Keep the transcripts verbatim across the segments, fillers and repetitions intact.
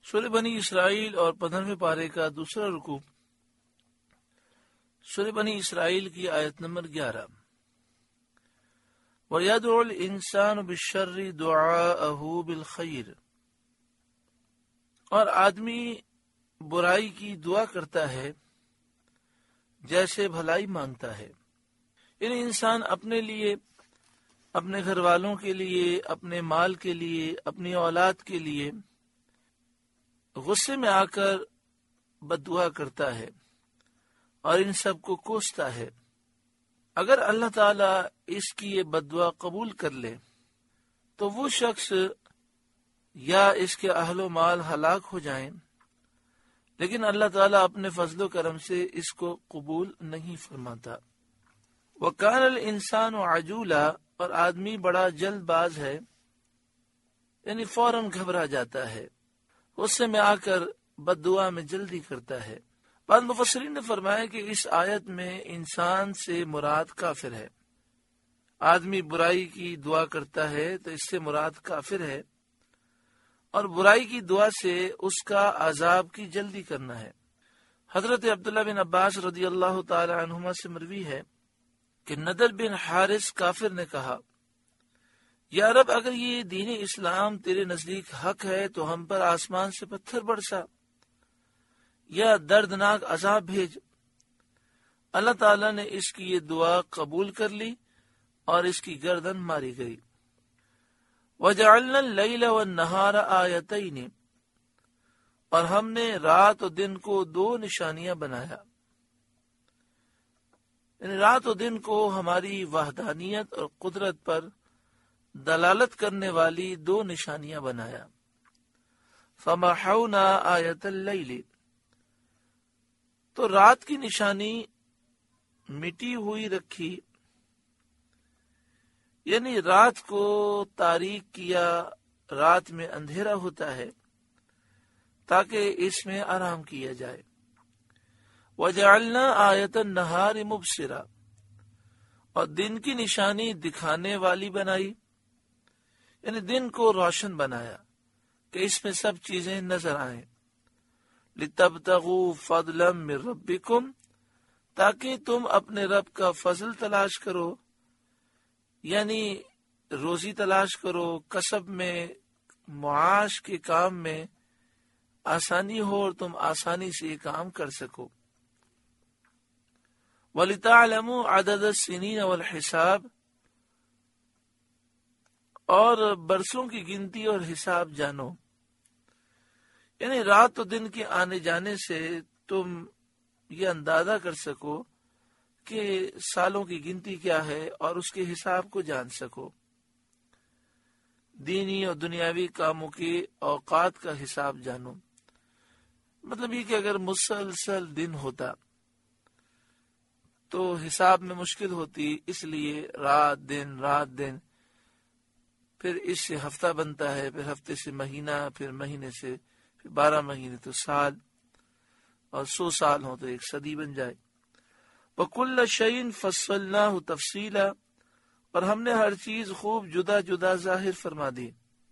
سورہ بنی اسرائیل اور پندرہویں پارے کا دوسرا رکوع، سورہ بنی اسرائیل کی آیت نمبر گیارہ۔ وَيَدْعُ الْإِنسَانُ بِالشَّرِّ دُعَاءَهُ بِالْخَيْرِ، اور آدمی برائی کی دعا کرتا ہے جیسے بھلائی مانگتا ہے۔ یعنی انسان اپنے لیے، اپنے گھر والوں کے لیے، اپنے مال کے لیے، اپنی اولاد کے لیے غصے میں آ کر بد دعا کرتا ہے اور ان سب کو کوستا ہے۔ اگر اللہ تعالیٰ اس کی یہ بد دعا قبول کر لے تو وہ شخص یا اس کے اہل و مال ہلاک ہو جائیں، لیکن اللہ تعالیٰ اپنے فضل و کرم سے اس کو قبول نہیں فرماتا۔ وَكَانَ الْإِنسَانُ عَجُولًا، اور آدمی بڑا جلد باز ہے، یعنی فوراً گھبرا جاتا ہے، غصے میں آ کر بد دعا میں جلدی کرتا ہے۔ بعض مفسرین نے فرمایا کہ اس آیت میں انسان سے مراد کافر ہے۔ آدمی برائی کی دعا کرتا ہے تو اس سے مراد کافر ہے، اور برائی کی دعا سے اس کا عذاب کی جلدی کرنا ہے۔ حضرت عبداللہ بن عباس رضی اللہ تعالی عنہما سے مروی ہے کہ نضر بن حارث کافر نے کہا، یا رب، اگر یہ دین اسلام تیرے نزدیک حق ہے تو ہم پر آسمان سے پتھر برسا یا دردناک عذاب بھیج۔ اللہ تعالیٰ نے اس کی یہ دعا قبول کر لی اور اس کی گردن ماری گئی۔ وَجَعَلْنَا اللَّيْلَ وَالنَّهَارَ آیَتَيْنِ، اور ہم نے رات و دن کو دو نشانیاں بنایا، یعنی رات و دن کو ہماری وحدانیت اور قدرت پر دلالت کرنے والی دو نشانیاں بنایا۔ فَمَحَوْنَا آیَةَ اللَّيْلِ، تو رات کی نشانی مٹی ہوئی رکھی، یعنی رات کو تاریک کیا، رات میں اندھیرا ہوتا ہے تاکہ اس میں آرام کیا جائے۔ وَجَعَلْنَا آیَةَ النَّهَارِ مُبْصِرًا، اور دن کی نشانی دکھانے والی بنائی، یعنی دن کو روشن بنایا کہ اس میں سب چیزیں نظر آئیں۔ لِتَبْتَغُوا فَضْلًا مِّن رَبِّكُمْ، تاکہ تم اپنے رب کا فضل تلاش کرو، یعنی روزی تلاش کرو، کسب میں، معاش کے کام میں آسانی ہو اور تم آسانی سے یہ کام کر سکو۔ وَلِتَعْلَمُوا عَدَدَ السِّنِينَ وَالْحِسَابَ، اور برسوں کی گنتی اور حساب جانو، یعنی رات و دن کے آنے جانے سے تم یہ اندازہ کر سکو کہ سالوں کی گنتی کیا ہے اور اس کے حساب کو جان سکو۔ دینی اور دنیاوی کاموں کے اوقات کا حساب جانو، مطلب یہ کہ اگر مسلسل دن ہوتا تو حساب میں مشکل ہوتی، اس لیے رات دن رات دن، پھر اس سے ہفتہ بنتا ہے، پھر ہفتے سے مہینہ، پھر مہینے سے پھر بارہ مہینے تو سال، اور سو سال ہو تو ایک صدی بن جائے۔ وَكُلَّ شَيْءٍ فَصَّلْنَاهُ تَفْصِيلًا، اور ہم نے ہر چیز خوب جدا جدا ظاہر فرما دی،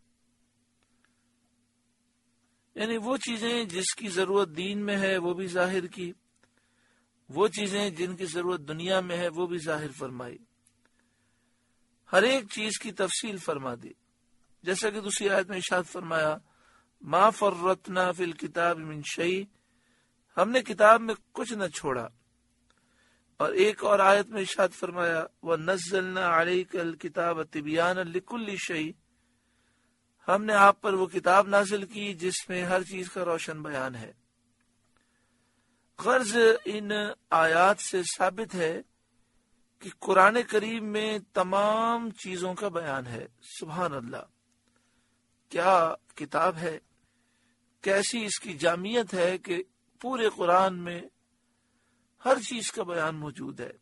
یعنی وہ چیزیں جس کی ضرورت دین میں ہے وہ بھی ظاہر کی، وہ چیزیں جن کی ضرورت دنیا میں ہے وہ بھی ظاہر فرمائی، ہر ایک چیز کی تفصیل فرما دی۔ جیسا کہ دوسری آیت میں ارشاد فرمایا، ما فرطنا فی الکتاب من شیء، ہم نے کتاب میں کچھ نہ چھوڑا۔ اور ایک اور آیت میں ارشاد فرمایا، وَنَزَّلْنَا عَلَيْكَ الْكِتَابَ تِبْيَانًا لِكُلِّ شَيْءٍ، ہم نے آپ پر وہ کتاب نازل کی جس میں ہر چیز کا روشن بیان ہے۔ غرض ان آیات سے ثابت ہے کہ قرآن کریم میں تمام چیزوں کا بیان ہے۔ سبحان اللہ، کیا کتاب ہے، کیسی اس کی جامعیت ہے کہ پورے قرآن میں ہر چیز کا بیان موجود ہے۔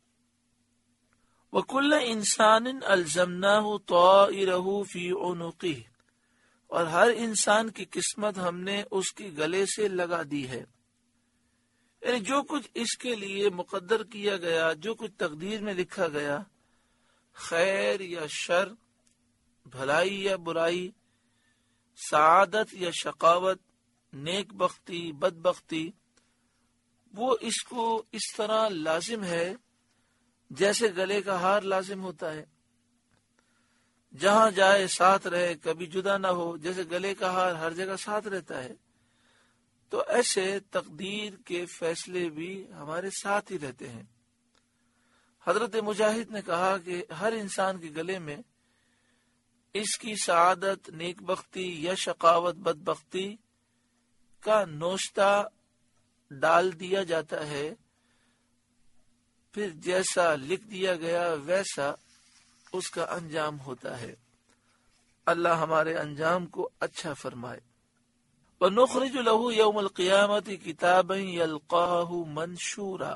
وَكُلَّ إِنسَانٍ أَلْزَمْنَاهُ طَائِرَهُ فِي عُنُقِهِ، اور ہر انسان کی قسمت ہم نے اس کے گلے سے لگا دی ہے، یعنی جو کچھ اس کے لیے مقدر کیا گیا، جو کچھ تقدیر میں لکھا گیا، خیر یا شر، بھلائی یا برائی، سعادت یا شقاوت، نیک بختی، بد بختی، وہ اس کو اس طرح لازم ہے جیسے گلے کا ہار لازم ہوتا ہے، جہاں جائے ساتھ رہے، کبھی جدا نہ ہو، جیسے گلے کا ہار ہر جگہ ساتھ رہتا ہے، تو ایسے تقدیر کے فیصلے بھی ہمارے ساتھ ہی رہتے ہیں۔ حضرت مجاہد نے کہا کہ ہر انسان کے گلے میں اس کی سعادت، نیک بختی یا شقاوت، بد بختی کا نوشتہ ڈال دیا جاتا ہے، پھر جیسا لکھ دیا گیا ویسا اس کا انجام ہوتا ہے۔ اللہ ہمارے انجام کو اچھا فرمائے۔ وَنُخْرِجُ لَهُ يَوْمَ الْقِيَامَةِ كِتَابًا يَلْقَاهُ مَنْشُورًا،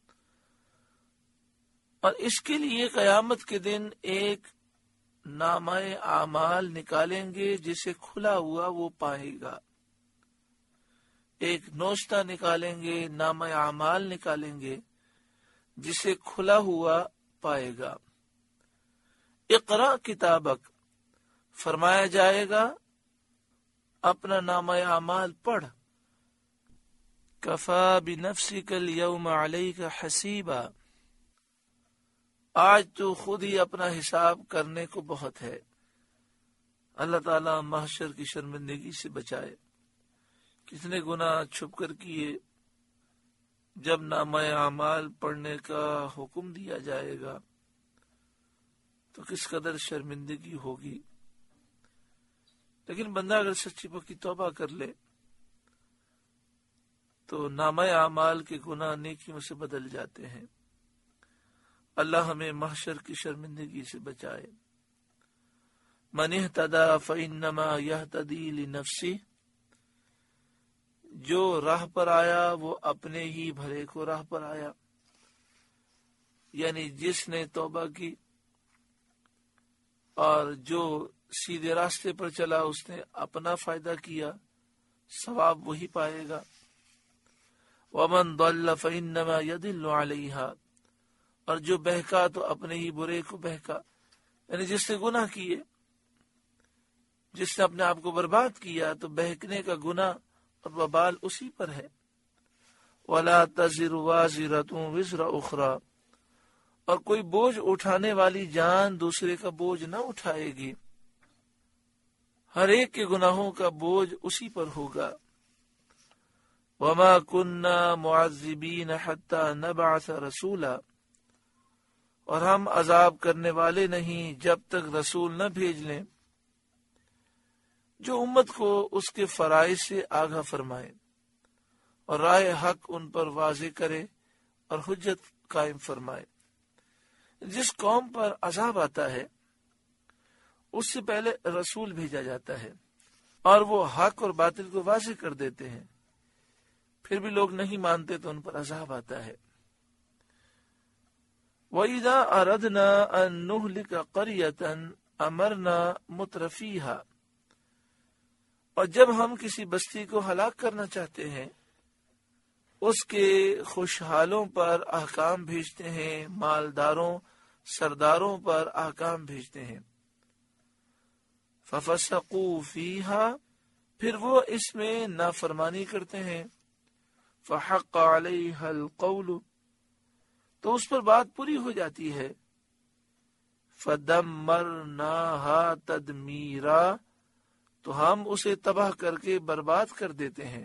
اور اس کے لیے قیامت کے دن ایک نامہ اعمال نکالیں گے جسے کھلا ہوا وہ پائے گا۔ ایک نوشتہ نکالیں گے، نامہ اعمال نکالیں گے جسے کھلا ہوا پائے گا۔ اقرا کتابک، فرمایا جائے گا اپنا نامہ اعمال پڑھ۔ کفا بنفسک اليوم علیک حسیبا، آج تو خود ہی اپنا حساب کرنے کو بہت ہے۔ اللہ تعالیٰ محشر کی شرمندگی سے بچائے۔ کتنے گناہ چھپ کر کیے، جب نامہ اعمال پڑھنے کا حکم دیا جائے گا تو کس قدر شرمندگی ہوگی۔ لیکن بندہ اگر سچی پکی توبہ کر لے تو نامہ اعمال کے گناہ نیکیوں سے بدل جاتے ہیں۔ اللہ ہمیں محشر کی شرمندگی سے بچائے۔ من اہتدی فانما یہتدی لنفسہ، جو راہ پر آیا وہ اپنے ہی بھلے کو راہ پر آیا، یعنی جس نے توبہ کی اور جو سیدھے راستے پر چلا اس نے اپنا فائدہ کیا، ثواب وہی پائے گا۔ ومن ضل فانما يضل علیہا، اور جو بہکا تو اپنے ہی برے کو بہکا، یعنی جس نے گناہ کیے، جس نے اپنے آپ کو برباد کیا تو بہکنے کا گناہ اور وبال اسی پر ہے۔ وَلَا تَزِرُ وَازِرَةٌ وِزْرَ أُخْرَى، اور کوئی بوجھ اٹھانے والی جان دوسرے کا بوجھ نہ اٹھائے گی، ہر ایک کے گناہوں کا بوجھ اسی پر ہوگا۔ وَمَا كُنَّا مُعَذِّبِينَ حَتَّى نَبْعَثَ رَسُولًا، اور ہم عذاب کرنے والے نہیں جب تک رسول نہ بھیج لیں جو امت کو اس کے فرائض سے آگاہ فرمائے اور راہ حق ان پر واضح کرے اور حجت قائم فرمائے۔ جس قوم پر عذاب آتا ہے اس سے پہلے رسول بھیجا جاتا ہے اور وہ حق اور باطل کو واضح کر دیتے ہیں، پھر بھی لوگ نہیں مانتے تو ان پر عذاب آتا ہے۔ وَإِذَا أَرَدْنَا أَن نُهْلِكَ قَرْيَةً أَمَرْنَا مُتْرَفِيهَا، اور جب ہم کسی بستی کو ہلاک کرنا چاہتے ہیں اس کے خوشحالوں پر احکام بھیجتے ہیں، مالداروں سرداروں پر احکام بھیجتے ہیں۔ فَفَسَقُوا فِيهَا، پھر وہ اس میں نافرمانی کرتے ہیں۔ فَحَقَّ عَلَيْهَا الْقَوْلُ، تو اس پر بات پوری ہو جاتی ہے۔ فَدَمَّرْنَاهَا تَدْمِيرًا، تو ہم اسے تباہ کر کے برباد کر دیتے ہیں۔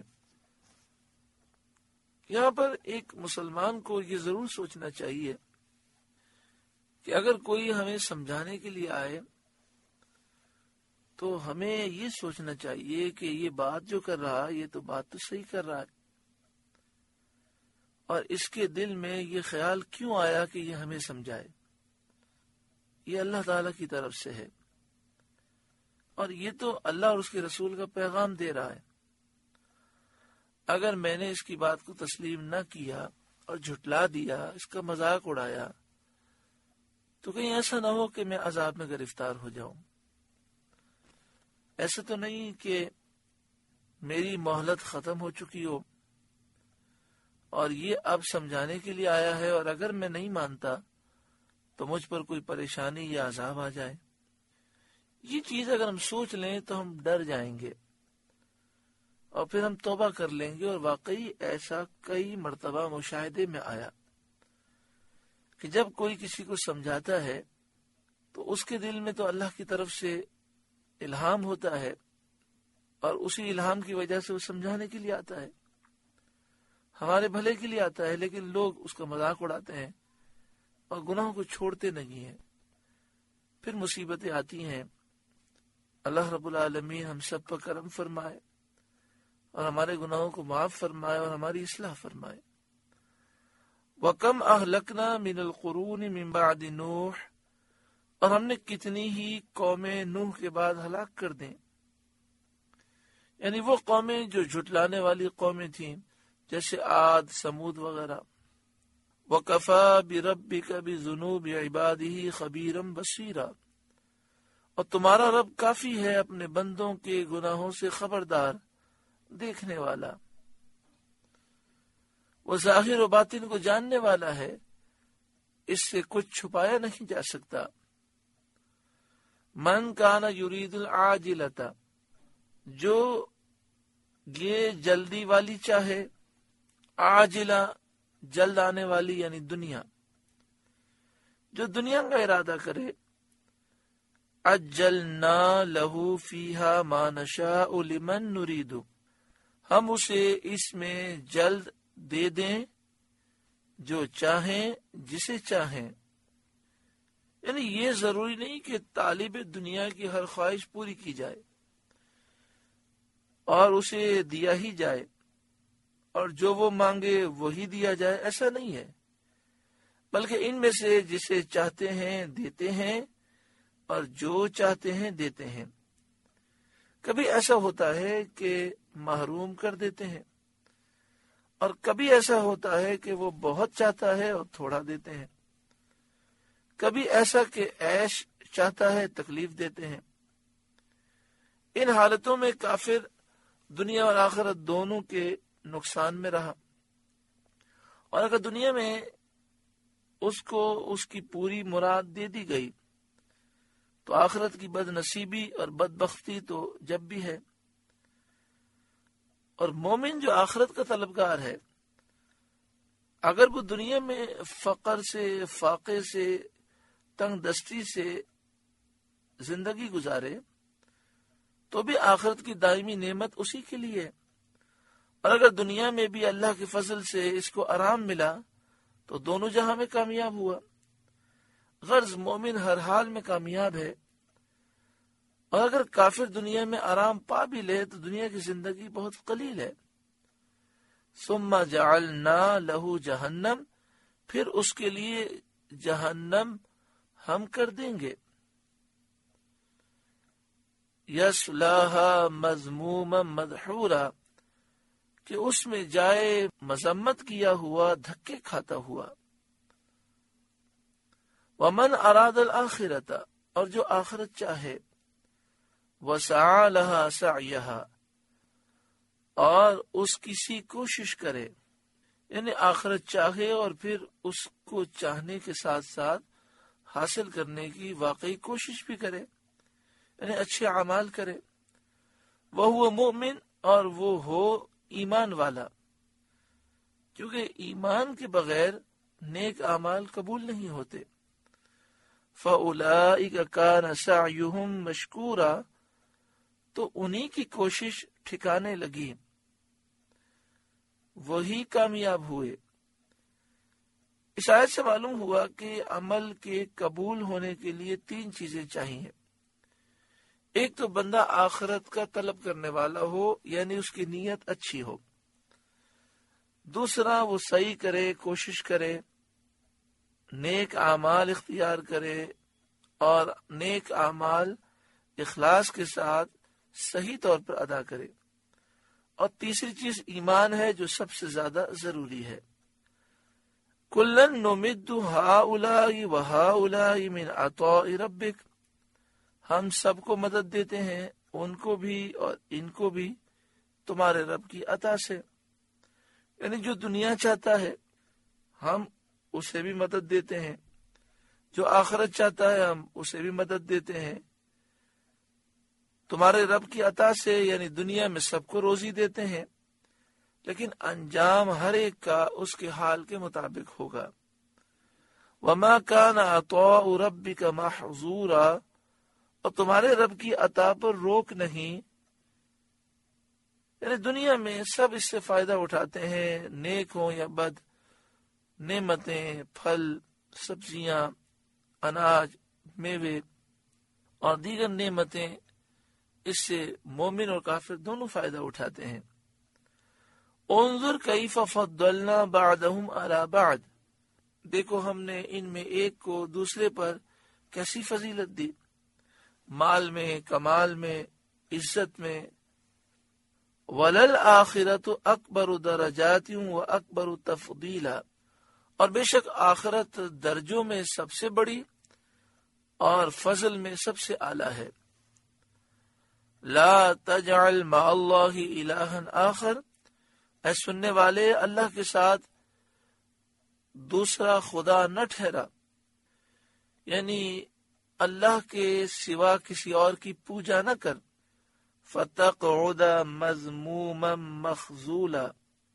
یہاں پر ایک مسلمان کو یہ ضرور سوچنا چاہیے کہ اگر کوئی ہمیں سمجھانے کے لیے آئے تو ہمیں یہ سوچنا چاہیے کہ یہ بات جو کر رہا ہے یہ تو بات تو صحیح کر رہا ہے، اور اس کے دل میں یہ خیال کیوں آیا کہ یہ ہمیں سمجھائے۔ یہ اللہ تعالیٰ کی طرف سے ہے اور یہ تو اللہ اور اس کے رسول کا پیغام دے رہا ہے۔ اگر میں نے اس کی بات کو تسلیم نہ کیا اور جھٹلا دیا، اس کا مذاق اڑایا، تو کہیں ایسا نہ ہو کہ میں عذاب میں گرفتار ہو جاؤں۔ ایسا تو نہیں کہ میری مہلت ختم ہو چکی ہو اور یہ اب سمجھانے کے لیے آیا ہے، اور اگر میں نہیں مانتا تو مجھ پر کوئی پریشانی یا عذاب آ جائے۔ یہ چیز اگر ہم سوچ لیں تو ہم ڈر جائیں گے اور پھر ہم توبہ کر لیں گے. اور واقعی ایسا کئی مرتبہ مشاہدے میں آیا کہ جب کوئی کسی کو سمجھاتا ہے تو اس کے دل میں تو اللہ کی طرف سے الہام ہوتا ہے اور اسی الہام کی وجہ سے وہ سمجھانے کے لیے آتا ہے, ہمارے بھلے کے لیے آتا ہے, لیکن لوگ اس کا مذاق اڑاتے ہیں اور گناہوں کو چھوڑتے نہیں ہیں. پھر مصیبتیں آتی ہیں. اللہ رب العالمین ہم سب پر کرم فرمائے اور ہمارے گناہوں کو معاف فرمائے اور ہماری اصلاح فرمائے. وَكَمْ أَهْلَكْنَا مِنَ الْقُرُونِ مِنْ بَعْدِ نُوحٍ, اور ہم نے کتنی ہی قومیں نوح کے بعد ہلاک کر دیں, یعنی وہ قومیں جو جھٹلانے والی قومیں تھیں جیسے عاد, سمود وغیرہ. وَكَفَى بِرَبِّكَ بِذُنُوبِ عِبَادِهِ خَبِيرًا بَصِيرًا, اور تمہارا رب کافی ہے اپنے بندوں کے گناہوں سے خبردار, دیکھنے والا. وہ ظاہر و باطن کو جاننے والا ہے, اس سے کچھ چھپایا نہیں جا سکتا. من کان یرید العاجلۃ, جو یہ جلدی والی چاہے, عاجلہ جلد آنے والی یعنی دنیا, جو دنیا کا ارادہ کرے, عجلنا لہ فیہا ما نشاء لمن نرید, ہم اسے اس میں جلد دے دیں جو چاہیں جسے چاہیں. یعنی یہ ضروری نہیں کہ طالب دنیا کی ہر خواہش پوری کی جائے اور اسے دیا ہی جائے اور جو وہ مانگے وہی دیا جائے, ایسا نہیں ہے, بلکہ ان میں سے جسے چاہتے ہیں دیتے ہیں اور جو چاہتے ہیں دیتے ہیں. کبھی ایسا ہوتا ہے کہ محروم کر دیتے ہیں اور کبھی ایسا ہوتا ہے کہ وہ بہت چاہتا ہے اور تھوڑا دیتے ہیں. کبھی ایسا کہ عیش چاہتا ہے تکلیف دیتے ہیں. ان حالتوں میں کافر دنیا اور آخرت دونوں کے نقصان میں رہا, اور اگر دنیا میں اس کو اس کی پوری مراد دے دی گئی تو آخرت کی بد نصیبی اور بدبختی تو جب بھی ہے. اور مومن جو آخرت کا طلبگار ہے, اگر وہ دنیا میں فقر سے, فاقے سے, تنگ دستی سے زندگی گزارے تو بھی آخرت کی دائمی نعمت اسی کے لیے ہے. اور اگر دنیا میں بھی اللہ کے فضل سے اس کو آرام ملا تو دونوں جہاں میں کامیاب ہوا. غرض مومن ہر حال میں کامیاب ہے, اور اگر کافر دنیا میں آرام پا بھی لے تو دنیا کی زندگی بہت قلیل ہے. ثم جعلنا لہ جہنم, پھر اس کے لیے جہنم ہم کر دیں گے. یصلاھا مذموما مدحورا, کہ اس میں جائے مذمت کیا ہوا, دھکے کھاتا ہوا. ومن اراد الآخرۃ, اور جو آخرت چاہے, وسعى لها سعيها, اور اس کسی کوشش کرے, یعنی آخرت چاہے اور پھر اس کو چاہنے کے ساتھ ساتھ حاصل کرنے کی واقعی کوشش بھی کرے, یعنی اچھے اعمال کرے. وہو مؤمن, اور وہ ہو ایمان والا, کیونکہ ایمان کے بغیر نیک اعمال قبول نہیں ہوتے. فَأُولَئِكَ كَانَ سَعْيُهُمْ مَشْكُورًا, تو انہی کی کوشش ٹھکانے لگی, وہی کامیاب ہوئے. اس آیت سے معلوم ہوا کہ عمل کے قبول ہونے کے لیے تین چیزیں چاہیے. ایک تو بندہ آخرت کا طلب کرنے والا ہو, یعنی اس کی نیت اچھی ہو. دوسرا وہ صحیح کرے, کوشش کرے, نیک اعمال اختیار کرے, اور نیک اعمال اخلاص کے ساتھ صحیح طور پر ادا کرے. اور تیسری چیز ایمان ہے جو سب سے زیادہ ضروری ہے. کلن نمد ہؤلاء وہؤلاء من عطاء ربک, ہم سب کو مدد دیتے ہیں, ان کو بھی اور ان کو بھی تمہارے رب کی عطا سے. یعنی جو دنیا چاہتا ہے ہم اسے بھی مدد دیتے ہیں, جو آخرت چاہتا ہے ہم اسے بھی مدد دیتے ہیں. تمہارے رب کی عطا سے یعنی دنیا میں سب کو روزی دیتے ہیں، لیکن انجام ہر ایک کا اس کے حال کے مطابق ہوگا۔ وما كان عطاء ربك محظورا، اور تمہارے رب کی عطا پر روک نہیں، یعنی دنیا میں سب اس سے فائدہ اٹھاتے ہیں، نیک ہوں یا بد، نعمتیں، پھل، سبزیاں، اناج، میوے اور دیگر نعمتیں، اس سے مومن اور کافر دونوں فائدہ اٹھاتے ہیں۔ انظر کیف فضلنا بعضهم على بعض، دیکھو ہم نے ان میں ایک کو دوسرے پر کیسی فضیلت دی، مال میں، کمال میں، عزت میں۔ وَلَلْآخِرَةُ أَكْبَرُ دَرَجَاتٍ وَأَكْبَرُ تَفْضِيلًا، اور بے شک آخرت درجوں میں سب سے بڑی اور فضل میں سب سے اعلیٰ ہے۔ لا تجعل مع اللہ الہا آخر، اے سننے والے اللہ کے ساتھ دوسرا خدا نہ ٹھہرا، یعنی اللہ کے سوا کسی اور کی پوجا نہ کر۔ فَتَقْعُدَ مَذْمُومًا مَخْذُولًا،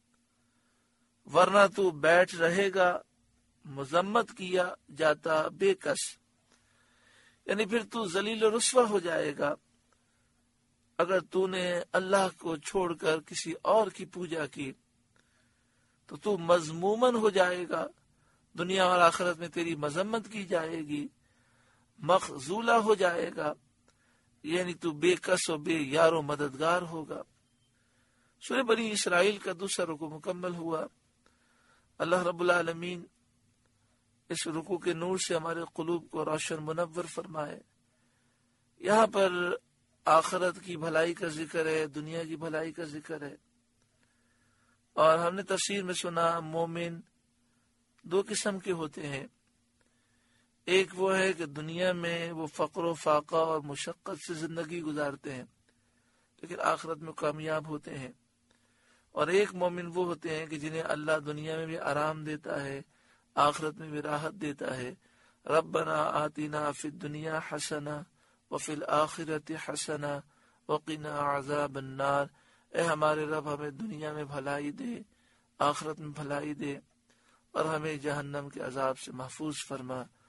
ورنہ تو بیٹھ رہے گا مذمت کیا جاتا بے کس، یعنی پھر تو ذلیل و رسوا ہو جائے گا اگر تو نے اللہ کو چھوڑ کر کسی اور کی پوجا کی تو تو مذمومن ہو جائے گا، دنیا اور آخرت میں تیری مذمت کی جائے گی، مخذولہ ہو جائے گا، یعنی تو بے کس و بے یار و مددگار ہوگا۔ سورہ بنی اسرائیل کا دوسرا رکوع مکمل ہوا۔ اللہ رب العالمین اس رکوع کے نور سے ہمارے قلوب کو روشن منور فرمائے۔ یہاں پر آخرت کی بھلائی کا ذکر ہے، دنیا کی بھلائی کا ذکر ہے، اور ہم نے تفسیر میں سنا مومن دو قسم کے ہوتے ہیں۔ ایک وہ ہے کہ دنیا میں وہ فقر و فاقہ اور مشقت سے زندگی گزارتے ہیں لیکن آخرت میں کامیاب ہوتے ہیں، اور ایک مومن وہ ہوتے ہیں کہ جنہیں اللہ دنیا میں بھی آرام دیتا ہے، آخرت میں بھی راحت دیتا ہے۔ ربنا آتنا فی الدنیا حسنہ وفی الآخرۃ حسنہ وقنا عذاب النار، اے ہمارے رب ہمیں دنیا میں بھلائی دے، آخرت میں بھلائی دے، اور ہمیں جہنم کے عذاب سے محفوظ فرما۔